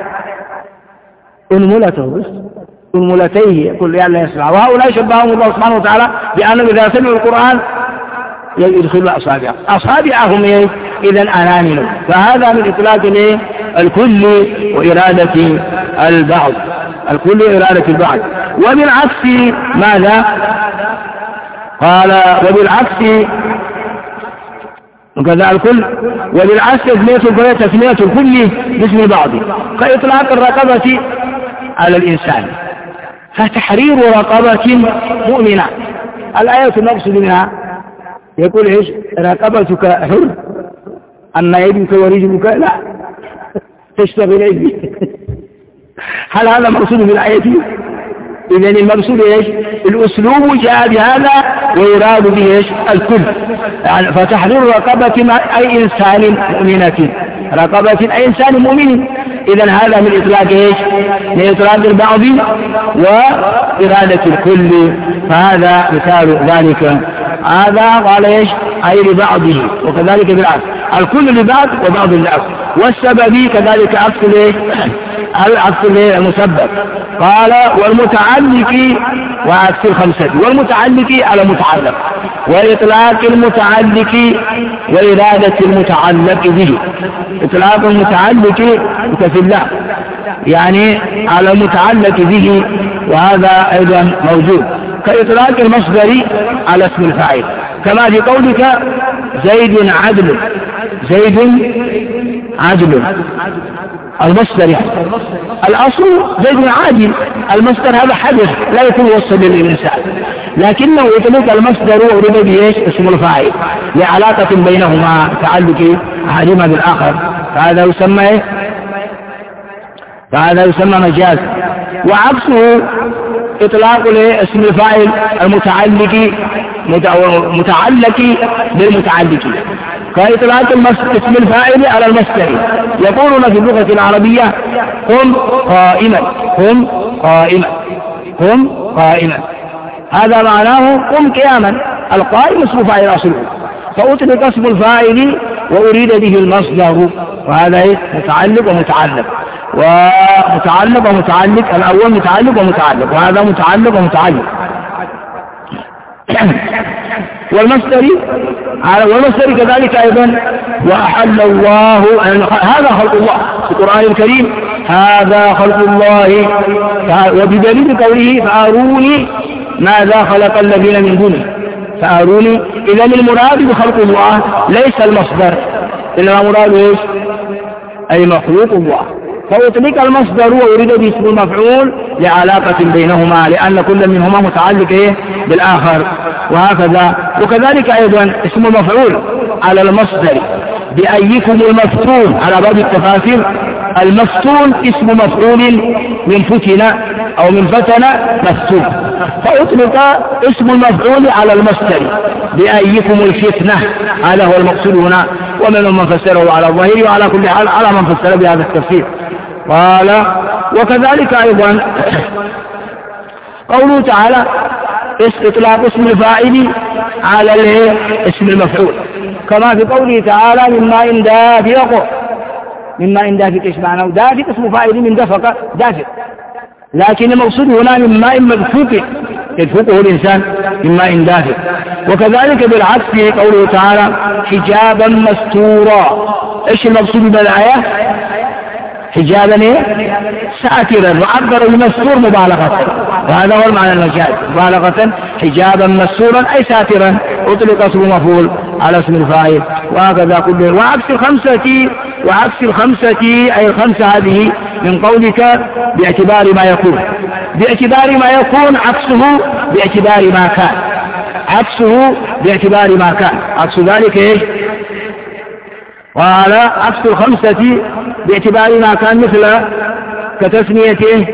أنملته، أنملتيه يقول لأن لا يسمع. وهؤلاء شبههم الله سبحانه وتعالى بأنهم إذا سمعوا القرآن يدخلوا أصابعهم إذن أنامل. فهذا من إطلاق الكل وإرادة البعض، الكل وإرادة البعض. وبالعكس ماذا؟ قال وبالعكس وكذا الكل، وبالعكس تسمية الكل باسم البعض كإطلاق الرقبة على الإنسان، فتحرير رقبة مؤمنة. الآية المقصود منها يقول إيش؟ رقبتك حر، أما يدك ورجلك لا تشتغل يدي. هل هذا مقصود بالآية؟ إذن المقصود إيش؟ الأسلوب جاء بهذا ويراد به إيش؟ الكل. يعني فتحرير رقبة أي إنسان مؤمنة، رقبة أي إنسان مؤمن. إذن هذا من إطلاق إيش؟ من إطلاق البعض وإرادة الكل. فهذا مثال ذلك. هذا قال إيش؟ أي لبعضه، وكذلك بالعكس الكل لبعض وبعض لبعض. والسبب كذلك عكس إيش؟ عكس المسبب. قال والمتعلق وعكس الخمسة، والمتعلق على متعلق، وإطلاق المتعلق وإرادة المتعلق به. إطلاق المتعلق كفي الله يعني على المتعلق به، وهذا أيضا موجود كإطلاق المصدر على اسم الفاعل، كما في قولك زيد عدل، زيد عدل المصدر يعني الأصل زيد عادل، المصدر هذا حدث لا يكون وصل للإنسان، لكنه يطلق المصدر ورد به اسم الفاعل لعلاقة بينهما تعلق أحدهما بالآخر، فهذا يسمى مجاز. وعكسه إطلاق اسم الفاعل المتعلق بالمتعلق كإطلاق اسم الفاعل على المصدر. يقولون في اللغة العربية قم قائما، قم قائما، قم قائما، هذا معناه قم قياما. القائم اسم فاعل أصله، فأطلق اسم الفاعل وأريد به المصدر، وهذا متعلق ومتعلق، ومتعلق ومتعلق. الأول متعلق ومتعلق، وهذا متعلق ومتعلق. والمصدر كذلك أيضا. وأحل الله، هذا خلق الله في القرآن الكريم، هذا خلق الله، وبدليل قوله فأروني ماذا خلق الذين من دونه، فأروني. إذا المراد بخلق الله ليس المصدر، إنما مراد إيش؟ أي مخلوق الله. فأطلق المصدر وأريد به اسم المفعول لعلاقة بينهما، لأن كل منهما متعلق بالآخر، وهكذا. وكذلك أيضا اسم المفعول على المصدر بأيكم المفتون على باب التفاسير. المفتون اسم مفعول من فتن أو من فتن مفتون، فأطلق اسم المفعول على المصدر بأيكم الفتنة، هذا هو المقصود هنا. ومنهم من فسره على الظاهر، وعلى كل حال على من فسر بهذا التفسير. قال وكذلك أيضا قوله تعالى إطلاق اسم الفاعل على اسم المفعول، كما في قوله تعالى مما إن دافق. مما إن دافق إيش معناه؟ دافق اسم فاعل من دفق، دافق، لكن المقصود هنا مما إن مدفوق يدفقه الإنسان، مما إن دافق. وكذلك بالعكس في قوله تعالى حجابا مستورا. إيش المقصود بالآية؟ حجابا ساترا، وعبر المستور مبالغة، وهذا هو المعنى المجاز، مبالغة حجابا مستورا أي ساترا. أطلق اسم مفعول على اسم الفاعل، وهكذا كله. وعكس الخمسة أي الخمسة هذه من قولك باعتبار ما يكون، باعتبار ما يكون عكسه باعتبار ما كان، عكسه باعتبار ما كان، عكس ذلك إيش؟ وعلى عكس الخمسة باعتبار ما كان، مثل كتسميته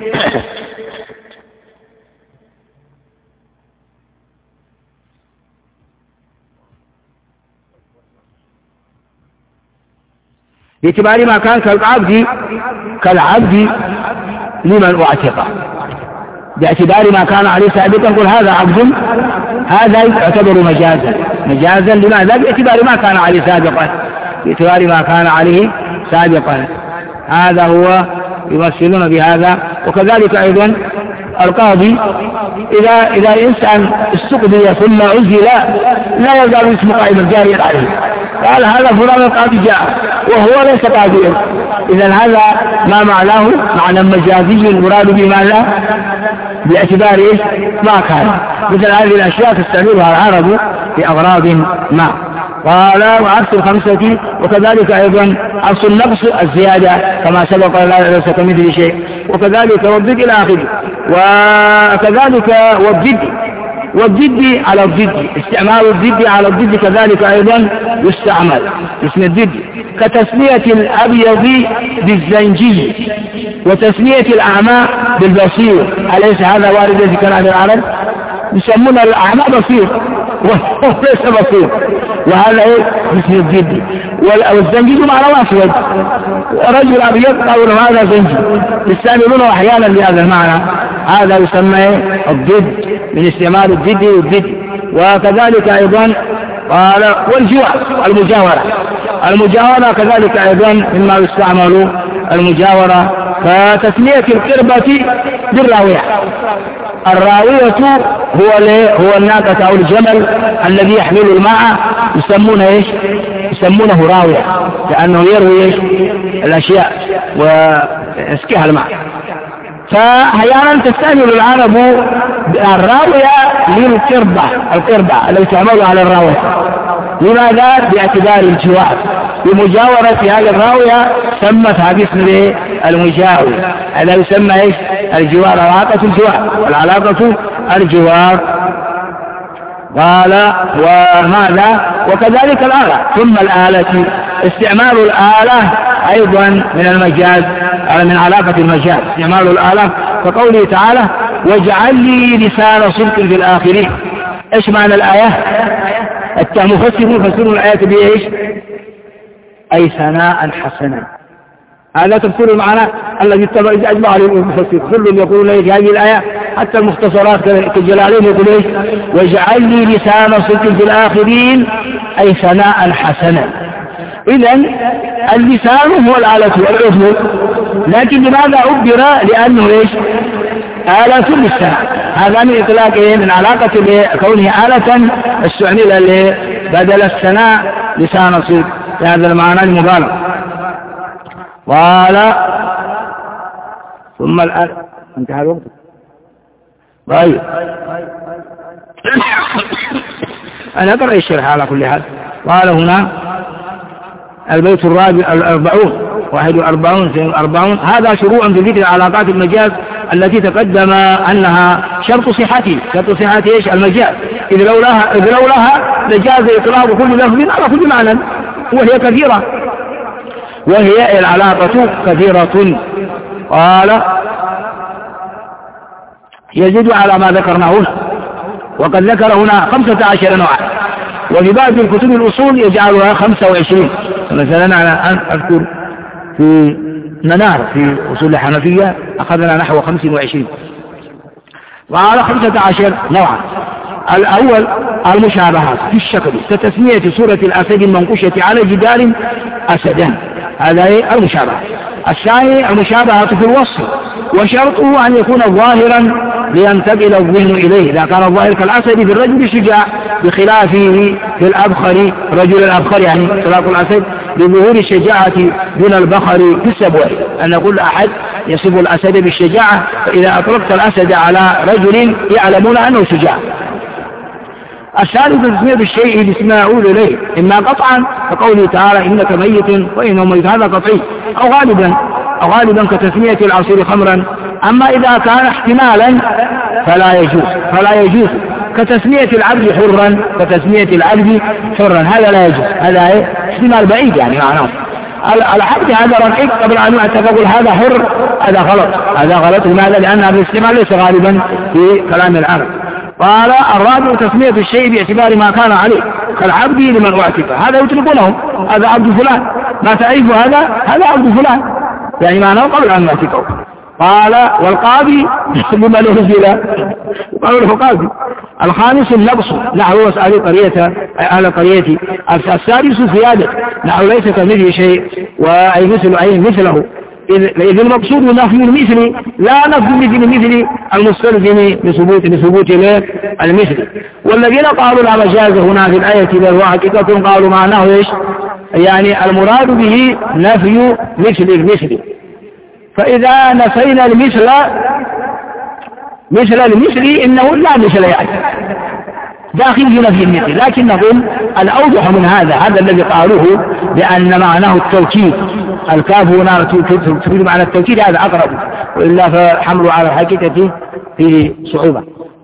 باعتبار ما كان كالعبد لمن اعتق، باعتبار ما كان عليه سابقا نقول هذا عبد، هذا يعتبر مجازا لماذا؟ باعتبار ما كان عليه سابقا، باعتبار ما كان عليه سابقا، هذا هو يمثلون بهذا. وكذلك أيضا القاضي إذا الإنسان استقضي ثم عزل لا يزال اسم قائما جاريا عليه، قال هذا فلان القاضي جاء وهو ليس قاضيا، إذا هذا ما معناه معنى مجازي المراد بماذا؟ باعتبار ما كان. مثل هذه الأشياء تستعملها العرب في أغراض ما. قال وعكس الخمسة. وكذلك أيضا عكس النقص الزيادة كما سبق ليس كمثل شيء. وكذلك والضد إلى آخره. وكذلك والضد على الضد، استعمال الضد على الضد كذلك أيضا يستعمل اسم الضد، كتسمية الأبيض بالزنجي وتسمية الأعمى بالبصير. أليس هذا وارد في كلام العرب؟ يسمون الأعمى بصير وليس بصير، وهذا اسم الضد. والزنجي معنى أسود، رجل أبيض قالوا هذا زنجي، يستعملونه أحيانا بهذا المعنى، هذا يسمى الضد من استعمال الضد والضد. وكذلك أيضا قال والجوار المجاورة كذلك أيضا مما يستعمل المجاورة، كتسمية القربة بالراوية. الراوية هو الناقة أو الجمل الذي يحمل الماء، يسمونه راوية لأنه يروي الأشياء ويسقيها الماء. فأحيانا تستعمل العرب الراوية للقربة التي تعمل على الراوية. لماذا؟ باعتبار الجوار، بمجاورة هذه الراوية سمتها باسم المجاور، هذا يسمى الجوار، العلاقة الجوار. قال وماذا؟ وكذلك الآلة. ثم الآلة استعمال الآلة أيضا من المجاز، من علاقة المجاز استعمال الآلة، فقوله تعالى واجعل لي لسان صدق في الآخرين. إيش معنى الآية؟ المفسرون يفسرون الآية بإيش؟ أي ثناء حسنا. هذا تفسير المعنى الذي أجمع عليه المفسر، كل يقول لك هذه الآية، حتى المختصرات كالجلالين يقول إيش؟ واجعل لي لسان صدق في الآخرين أي ثناء حسنا. إذن اللسان هو الآلة والعضو، لكن لماذا عبر؟ لأنه إيش؟ آلة للثناء. هذا من إطلاق من علاقة كونه آلة استعمل بدل الثناء لسان صدق، هذا المعنى المبالغ. قال ثم الآن انتهى الوقت. طيب أنا أقرأ الشرح على كل حال. قال هنا البيت الرابع 40 41 42. هذا شروع في ذكر علاقات المجاز التي تقدم أنها شرط صحته. شرط صحة إيش؟ المجاز. إذ لولاها لجاز إطلاق كل لفظ على كل معنى، وهي كثيرة، وهي العلاقة كثيرة. قال يزيد على ما ذكرنا هنا، وقد ذكر هنا 15 نوعا، وفي بعض الكتب الأصول يجعلها 25. مثلا أنا أذكر في منار في أصول الحنفية أخذنا نحو 25، وعلى 15 نوعا. الأول المشابهات في الشكل كتسمية سورة الأسد المنقوشة على جدار أسدا، هذا هي المشابهة. الثاني المشابهة في الوصف، وشرطه أن يكون ظاهرا لينتقل الذهن إليه، إذا كان الظاهر كالأسد في الرجل الشجاع، بخلافه في الأبخر، رجل الأبخر يعني طلاق الأسد، لظهور الشجاعة دون البخر في السبوع، أن كل أحد يصف الأسد بالشجاعة، فإذا أطلقت الأسد على رجل يعلمون أنه شجاع. الثالث تسمية الشيء باسم يعود إليه، إما قطعا كقوله تعالى إنك ميت وإنه ميت، هذا قطعي، أو غالبا كتسمية العصير خمرا. أما إذا كان احتمالا فلا يجوز كتسمية العبد حرا، هذا لا يجوز، هذا احتمال بعيد يعني معناه. العبد هذا رقيق قبل أن يعتقد هذا حر، هذا غلط. لماذا؟ لأن هذا الاستعمال ليس غالبا في كلام العرب. قال الرابع تسمية الشيء باعتبار ما كان عليه، كالعبد لمن اعتق، هذا يطلقونه، هذا عبد فلان، ما تعرف هذا عبد فلان، يعني معناه قبل أن يعتقه. قال والقاضي لمن أنزل، قالوا له قاضي. الخامس النقص، نحو واسأل قرية أهل قريتي. السادس زيادة، نحو ليس كمثله شيء، وأي مثله، إذ المقصود نفي المثل، لا نفي مثل المستلزم لثبوت المثل. والذين قالوا لا مجاز هنا في الآية بل هو حقيقة، قالوا معناه ايش؟ يعني المراد به نفي مثل المثل. فإذا نفينا المثل إنه لا مثل يعني داخل في نفي المثل، لكن نقول الأوضح من هذا الذي قالوه بأن معناه التوكيد، الكاف هنا تفيد معنى التوكيد، هذا أقرب، وإلا فحمله على الحقيقة فيه صعوبة.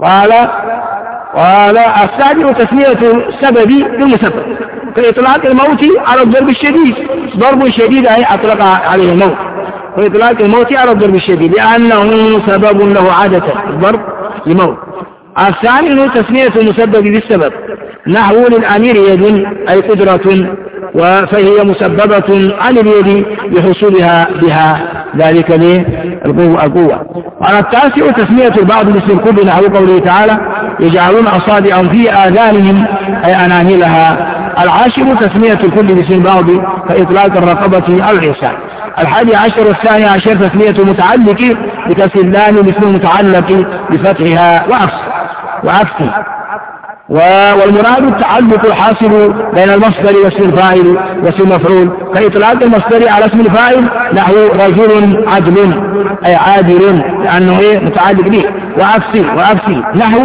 قال السابع تسمية السبب بالمسبب، كإطلاق الموت على الضرب الشديد، ضرب شديد أي أطلق عليه الموت، وإطلاق الموت على الضرب الشديد لأنه سبب له عادة الضرب لموت. الثاني تسمية المسبب بالسبب، نحو للأمير يد أي قدرة، فهي مسببة عن اليد لحصولها بها ذلك للقوة. وعلى التاسع تسمية البعض باسم الكل، نحو قوله تعالى يجعلون أصابعهم في آذانهم أي أناملها. العاشر تسمية الكل باسم البعض كإطلاق الرقبة على الإحسان. 11 والثاني عشر تسمية المتعلق بكسر اللام باسم المتعلق بفتحها وعكسه. والمراد التعلق الحاصل بين المصدر واسم الفاعل واسم المفعول، كإطلاق المصدر على اسم الفاعل، نحو رجل عدل أي عادل لأنه متعلق به، وعكسه نحو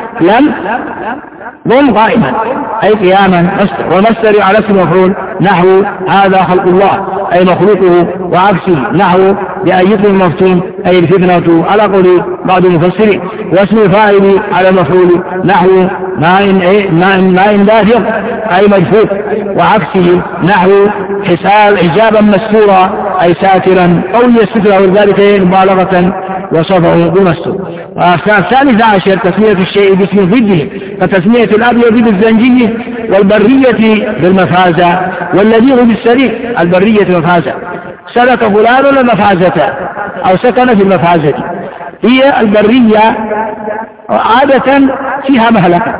لم قائما أي قياما مصدر، والمصدر على اسم المفعول، نحو هذا خلق الله أي مخلوقه، وعكسه نحو بأية المفتون أي الفتنة على قول بعض المفسرين، واسم الفاعل على المفعول، نحو ماء دافق أي مجفوف، وعكسه نحو حجابا مستورا أي ساترا، قول يستر ولذلك مبالغة وصفه بمستور. الثالث عشر تسمية الشيء باسم ضده، كتسمية الأبيض بالزنجية، والبرية بالمفازة، والذي هو بالسرير. البرية مفازة، سلك فلان المفازة أو سكن في المفازة، هي البرية عادة فيها مهلكة،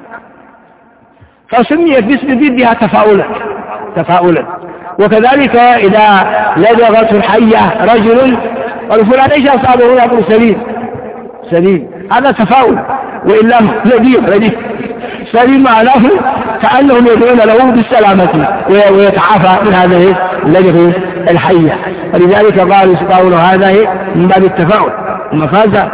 فسميت باسم ضدها تفاؤلا. وكذلك إذا لدغته الحية رجل قالوا فلان ايش أصابه؟ يقول سليم، هذا تفاؤل، وإلا لديه سليم معناه كأنهم يدعون له بالسلامة ويتعافى من هذه اللدغة الحية، فلذلك قالوا هذا من باب التفاؤل المفازة.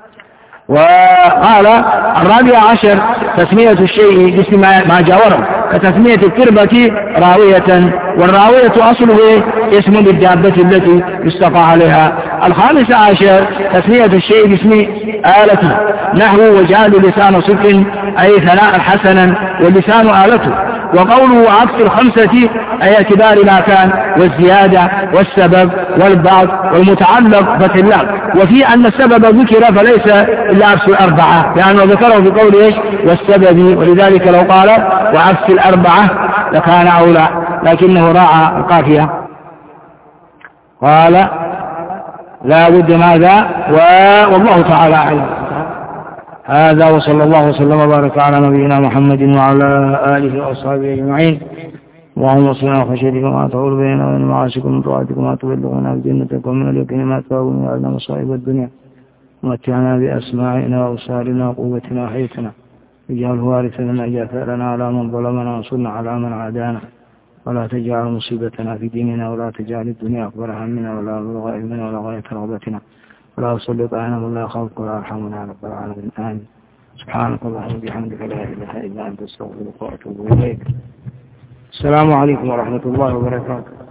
وقال 14 تسمية الشيء باسم ما جاوره، كتسمية الكربة راوية، والراوية أصله اسم للدابة التي يستقى عليها. 15 تسمية الشيء باسم آلته، نحو وجعل لسان صدق أي ثناء حسنا واللسان آلته. وقوله عكس 5 أي اعتبار ما كان والزيادة والسبب والبعض والمتعلق فتح الله. وفي أن السبب ذكر فليس إلا عكس 4 لأنه ذكره في قول إيش والسبب، ولذلك لو قال وعكس 4 لكان أولى، لكنه راعى القافية. قال لا بد ماذا والله تعالى أعلم. هذا وصلى الله وسلم وبارك على نبينا محمد وعلى آله وأصحابه أجمعين. اللهم صل على خشيتك ما تحول بيننا وبين معاصيك ومن طاعتك ما تبلغنا بجنتك ومن اليقين ما تهون علينا مصائب الدنيا، ومتعنا بأسماعنا وأبصارنا وقوتنا وحياتنا، اجعله وارثا لنا، اجعل ثأرنا على من ظلمنا وانصرنا على من عادانا، ولا تجعل مصيبتنا في ديننا، ولا تجعل الدنيا أكبر همنا ولا مبلغ علمنا ولا غاية رغبتنا، ولا تسلط علينا من لا يخافك ولا يرحمنا يا رب العالمين. آمين. سبحانك اللهم وبحمدك لا إله إلا أنت أستغفرك وأتوب إليك. السلام عليكم ورحمة الله وبركاته.